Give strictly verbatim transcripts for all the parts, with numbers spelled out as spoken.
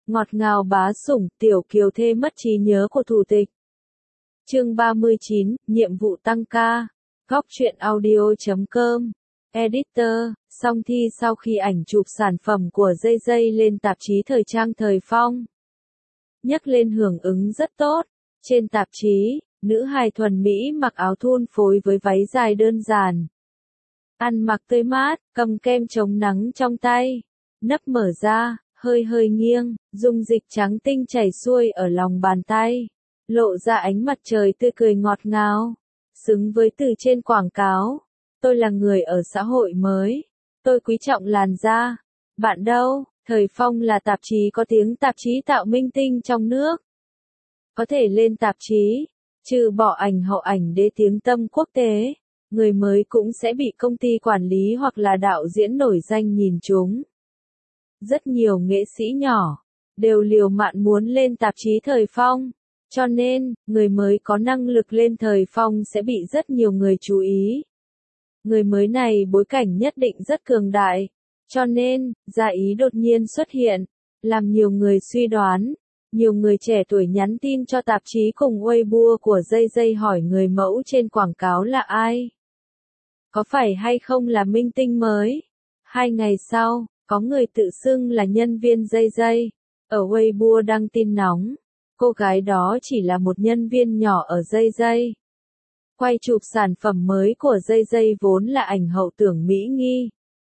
Ngọt ngào bá sủng, tiểu kiều thê mất trí nhớ của thủ tịch. Chương ba mươi chín, nhiệm vụ tăng ca. Góc truyện audio chấm com. Editor, song thi sau khi ảnh chụp sản phẩm của Jay Jay lên tạp chí thời trang Thời Phong. Nhắc lên hưởng ứng rất tốt. Trên tạp chí, nữ hài thuần Mỹ mặc áo thun phối với váy dài đơn giản. Ăn mặc tươi mát, cầm kem chống nắng trong tay. Nắp mở ra, hơi hơi nghiêng, dung dịch trắng tinh chảy xuôi ở lòng bàn tay. Lộ ra ánh mặt trời tươi cười ngọt ngào. Xứng với từ trên quảng cáo. Tôi là người ở xã hội mới. Tôi quý trọng làn da. Bạn đâu? Thời Phong là tạp chí có tiếng tạp chí tạo minh tinh trong nước. Có thể lên tạp chí, trừ bỏ ảnh hậu ảnh đế tiếng tăm quốc tế, người mới cũng sẽ bị công ty quản lý hoặc là đạo diễn nổi danh nhìn trúng. Rất nhiều nghệ sĩ nhỏ, đều liều mạng muốn lên tạp chí Thời Phong. Cho nên, người mới có năng lực lên Thời Phong sẽ bị rất nhiều người chú ý. Người mới này bối cảnh nhất định rất cường đại. Cho nên, Gia Ý đột nhiên xuất hiện, làm nhiều người suy đoán. Nhiều người trẻ tuổi nhắn tin cho tạp chí cùng Weibo của Jay Jay hỏi người mẫu trên quảng cáo là ai. Có phải hay không là minh tinh mới? Hai ngày sau, có người tự xưng là nhân viên Jay Jay, ở Weibo đăng tin nóng. Cô gái đó chỉ là một nhân viên nhỏ ở Jay Jay. Quay chụp sản phẩm mới của Jay Jay vốn là ảnh hậu Tưởng Mỹ Nghi.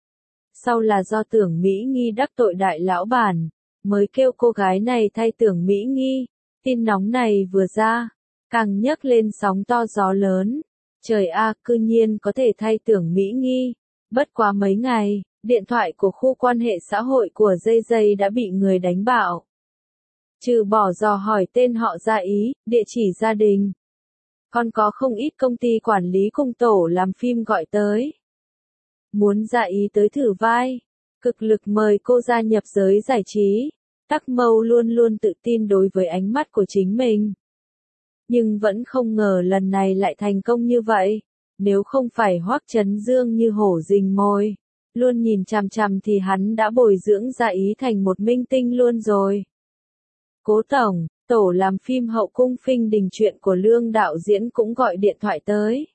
Sau là do Tưởng Mỹ Nghi đắc tội đại lão bản, mới kêu cô gái này thay Tưởng Mỹ Nghi. Tin nóng này vừa ra, càng nhấc lên sóng to gió lớn. Trời a, cư nhiên có thể thay Tưởng Mỹ Nghi. Bất quá mấy ngày, điện thoại của khu quan hệ xã hội của Jay Jay đã bị người đánh bạo. Trừ bỏ dò hỏi tên họ Gia Ý, địa chỉ gia đình. Còn có không ít công ty quản lý cùng tổ làm phim gọi tới. Muốn Gia Ý tới thử vai. Cực lực mời cô gia nhập giới giải trí. Tắc Mâu luôn luôn tự tin đối với ánh mắt của chính mình. Nhưng vẫn không ngờ lần này lại thành công như vậy. Nếu không phải Hoắc Chấn Dương như hổ rình mồi, luôn nhìn chằm chằm thì hắn đã bồi dưỡng Gia Ý thành một minh tinh luôn rồi. Cố tổng, tổ làm phim Hậu cung phinh đình truyện của Lương đạo diễn cũng gọi điện thoại tới.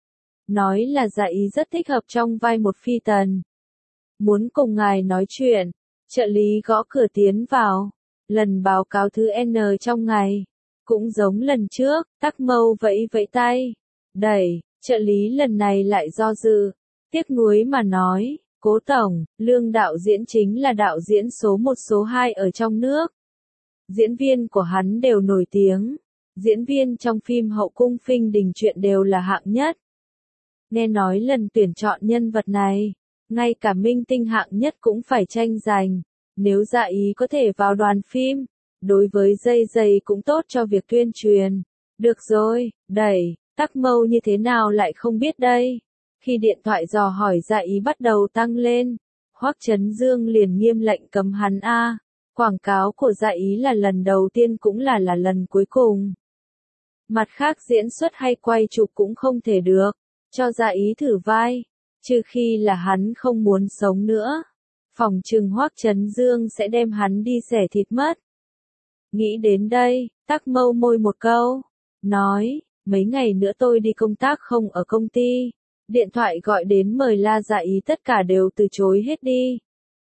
Nói là Gia Ý rất thích hợp trong vai một phi tần. Muốn cùng ngài nói chuyện. Trợ lý gõ cửa tiến vào. Lần báo cáo thứ N trong ngày. Cũng giống lần trước, Tắc Mâu vẫy vẫy tay. Đẩy, trợ lý lần này lại do dự. Tiếc nuối mà nói, cố tổng, Lương đạo diễn chính là đạo diễn số một số hai ở trong nước. Diễn viên của hắn đều nổi tiếng. Diễn viên trong phim Hậu cung phinh đình truyện đều là hạng nhất. Nghe nói lần tuyển chọn nhân vật này, ngay cả minh tinh hạng nhất cũng phải tranh giành. Nếu Gia Ý có thể vào đoàn phim, đối với Jay Jay cũng tốt cho việc tuyên truyền. Được rồi, đẩy, Tắc Mâu như thế nào lại không biết đây. Khi điện thoại dò hỏi Gia Ý bắt đầu tăng lên, Hoắc Chấn Dương liền nghiêm lệnh cấm hắn a. Quảng cáo của Gia Ý là lần đầu tiên cũng là là lần cuối cùng. Mặt khác diễn xuất hay quay chụp cũng không thể được, cho Gia Ý thử vai, trừ khi là hắn không muốn sống nữa. Phòng trừng Hoắc Chấn Dương sẽ đem hắn đi xẻ thịt mất. Nghĩ đến đây, Tắc Mâu môi một câu, nói, mấy ngày nữa tôi đi công tác không ở công ty. Điện thoại gọi đến mời la Gia Ý tất cả đều từ chối hết đi.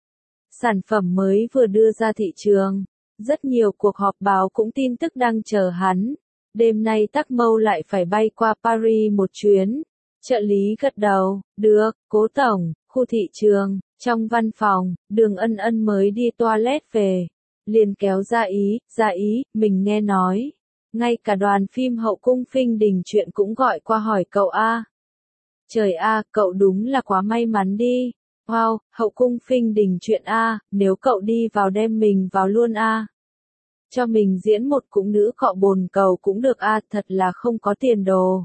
Sản phẩm mới vừa đưa ra thị trường, rất nhiều cuộc họp báo cũng tin tức đang chờ hắn. Đêm nay Tắc Mâu lại phải bay qua Paris một chuyến. Trợ lý gật đầu, được, cố tổng, khu thị trường, trong văn phòng, Đường Ân Ân mới đi toilet về. Liền kéo Gia Ý, Gia Ý, mình nghe nói. Ngay cả đoàn phim Hậu cung phinh đình truyện cũng gọi qua hỏi cậu a. Trời a, cậu đúng là quá may mắn đi. Wow, Hậu cung phinh đình truyện a, nếu cậu đi vào đem mình vào luôn a. Cho mình diễn một cũng nữ cọ bồn cầu cũng được a, thật là không có tiền đồ.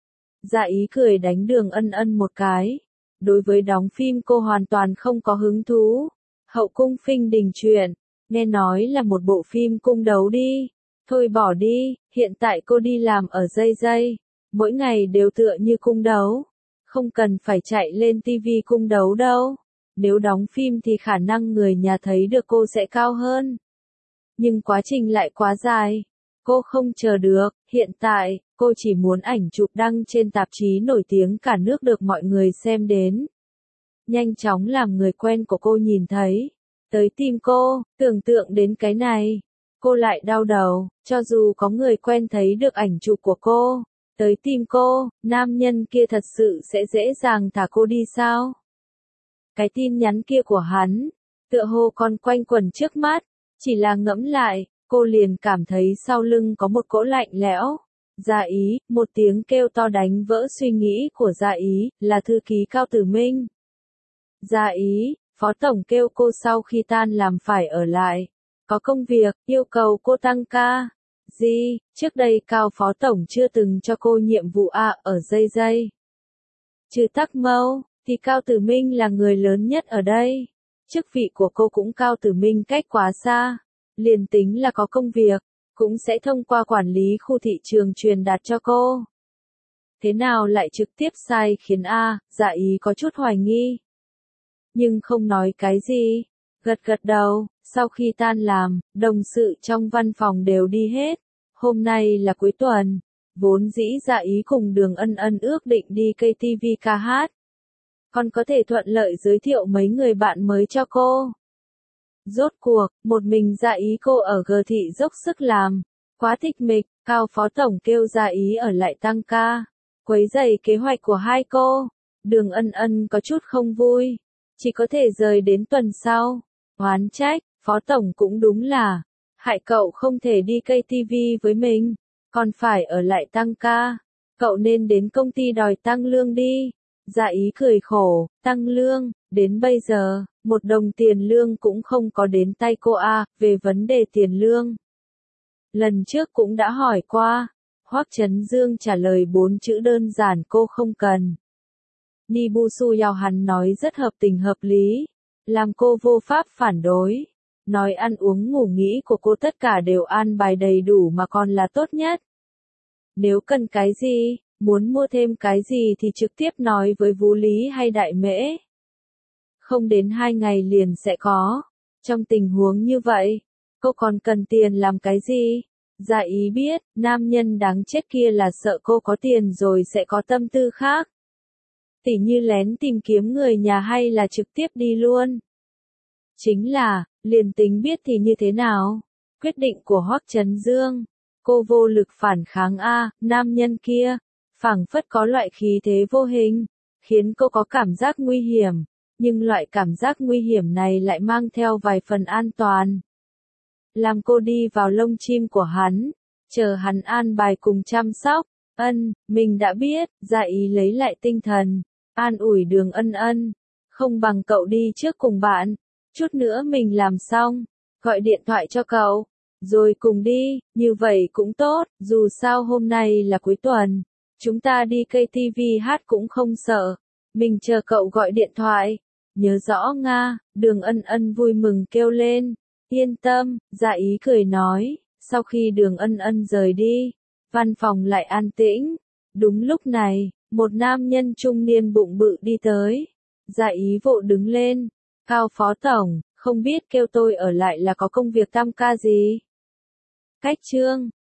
Gia Ý cười đánh Đường Ân Ân một cái. Đối với đóng phim cô hoàn toàn không có hứng thú. Hậu cung phinh đình truyện, nghe nói là một bộ phim cung đấu đi. Thôi bỏ đi, hiện tại cô đi làm ở Jay Jay, mỗi ngày đều tựa như cung đấu. Không cần phải chạy lên ti vi cung đấu đâu. Nếu đóng phim thì khả năng người nhà thấy được cô sẽ cao hơn. Nhưng quá trình lại quá dài. Cô không chờ được, hiện tại, cô chỉ muốn ảnh chụp đăng trên tạp chí nổi tiếng cả nước được mọi người xem đến. Nhanh chóng làm người quen của cô nhìn thấy. Tới tìm cô, tưởng tượng đến cái này. Cô lại đau đầu, cho dù có người quen thấy được ảnh chụp của cô. Tới tìm cô, nam nhân kia thật sự sẽ dễ dàng thả cô đi sao? Cái tin nhắn kia của hắn, tựa hồ còn quanh quẩn trước mắt, chỉ là ngẫm lại, cô liền cảm thấy sau lưng có một cỗ lạnh lẽo. Gia Ý, một tiếng kêu to đánh vỡ suy nghĩ của Gia Ý, là thư ký Cao Tử Minh. Gia Ý, Phó Tổng kêu cô sau khi tan làm phải ở lại. Có công việc, yêu cầu cô tăng ca. Gì, trước đây Cao Phó Tổng chưa từng cho cô nhiệm vụ A ở dây dây. Trừ Tắc Mâu, thì Cao Tử Minh là người lớn nhất ở đây. Chức vị của cô cũng Cao Tử Minh cách quá xa. Liền tính là có công việc, cũng sẽ thông qua quản lý khu thị trường truyền đạt cho cô. Thế nào lại trực tiếp sai khiến A, Dạ Ý có chút hoài nghi. Nhưng không nói cái gì, gật gật đầu, sau khi tan làm, đồng sự trong văn phòng đều đi hết. Hôm nay là cuối tuần, vốn dĩ Dạ Ý cùng Đường Ân Ân ước định đi ca tê vê ca hát. Còn có thể thuận lợi giới thiệu mấy người bạn mới cho cô. Rốt cuộc, một mình Dạ Ý cô ở G thị dốc sức làm, quá thích mịch, Cao Phó Tổng kêu Dạ Ý ở lại tăng ca, quấy rầy kế hoạch của hai cô. Đường Ân Ân có chút không vui, chỉ có thể rời đến tuần sau. Oán trách, Phó Tổng cũng đúng là, hại cậu không thể đi ca tê vê với mình, còn phải ở lại tăng ca. Cậu nên đến công ty đòi tăng lương đi. Dạ Ý cười khổ, tăng lương, đến bây giờ, một đồng tiền lương cũng không có đến tay cô a. Về vấn đề tiền lương. Lần trước cũng đã hỏi qua, Hoắc Chấn Dương trả lời bốn chữ đơn giản cô không cần. Ni Bu Su Yao hắn nói rất hợp tình hợp lý, làm cô vô pháp phản đối. Nói ăn uống ngủ nghỉ của cô tất cả đều an bài đầy đủ mà còn là tốt nhất. Nếu cần cái gì, muốn mua thêm cái gì thì trực tiếp nói với Vũ Lý hay Đại Mễ. Không đến hai ngày liền sẽ có. Trong tình huống như vậy, cô còn cần tiền làm cái gì? Dạ Ý biết, nam nhân đáng chết kia là sợ cô có tiền rồi sẽ có tâm tư khác. Tỉ như lén tìm kiếm người nhà hay là trực tiếp đi luôn. Chính là, liền tính biết thì như thế nào? Quyết định của Hoắc Chấn Dương. Cô vô lực phản kháng a, nam nhân kia, phảng phất có loại khí thế vô hình, khiến cô có cảm giác nguy hiểm, nhưng loại cảm giác nguy hiểm này lại mang theo vài phần an toàn. Làm cô đi vào lông chim của hắn, chờ hắn an bài cùng chăm sóc. Ân, mình đã biết. Dạ Ý lấy lại tinh thần, an ủi Đường Ân Ân, không bằng cậu đi trước cùng bạn, chút nữa mình làm xong, gọi điện thoại cho cậu, rồi cùng đi, như vậy cũng tốt, dù sao hôm nay là cuối tuần, chúng ta đi ca tê vê hát cũng không sợ, mình chờ cậu gọi điện thoại. Nhớ rõ Nga, Đường Ân Ân vui mừng kêu lên, yên tâm. Dạ Ý cười nói. Sau khi Đường Ân Ân rời đi, văn phòng lại an tĩnh. Đúng lúc này, một nam nhân trung niên bụng bự đi tới. Dạ Ý vội đứng lên, Cao Phó Tổng, không biết kêu tôi ở lại là có công việc tam ca gì? Cách chương